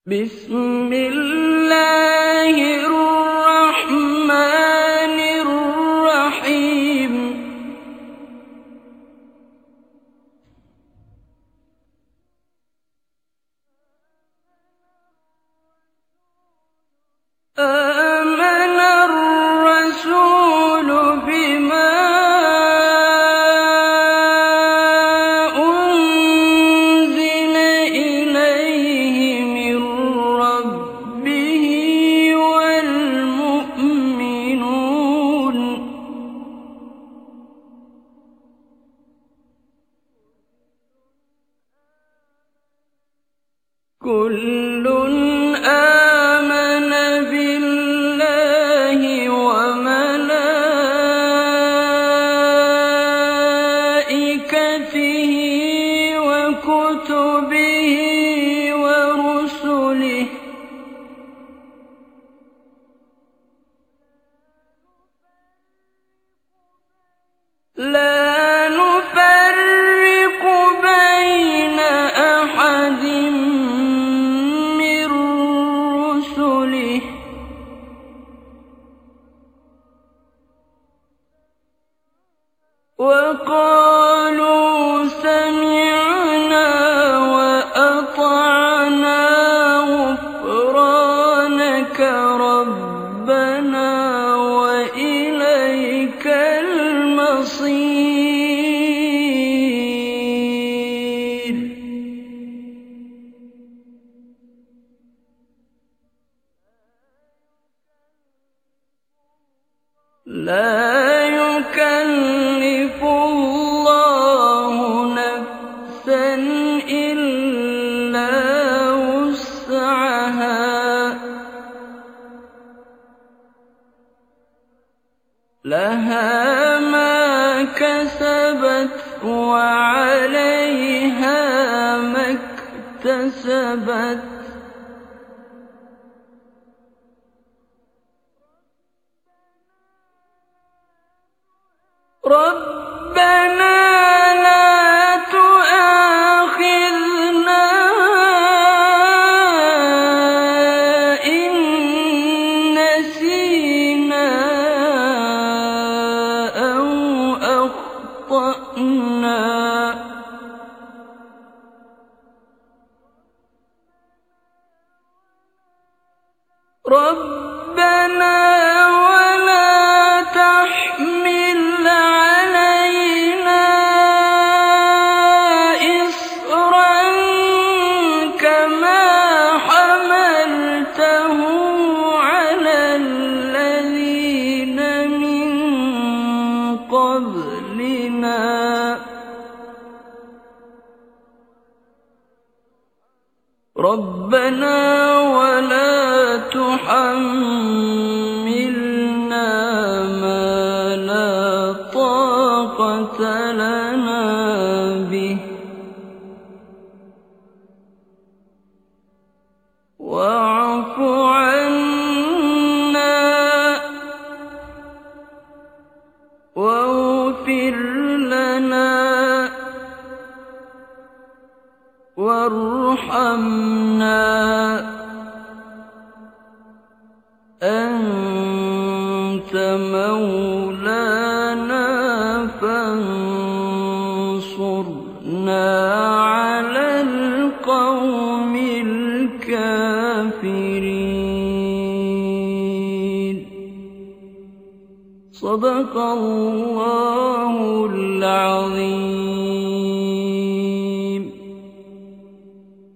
بسم الله الرحمن الرحيم آمن الرسول بما أنزل إليه من ربه والمؤمنون كل آمن بالله وملائكته وكتبه ورسله لا نفرق بين أحد من رسله وقالوا سمعنا وأطعنا غفرانك ربنا وإليك المصير لا يكلف الله نفسا إلا وسعها لها ما كسبت وعليها ما اكتسبت ربنا لا تؤاخذنا إن نسينا أو أخطأنا ربنا ولا تحمل علينا إصرا كما حملته على الذين من قبلنا ربنا ولا تحملنا ما لا طاقة لنا به واعف عنا واغفر لنا وارحمنا أنت مولانا فانصرنا على القوم الكافرين صدق الله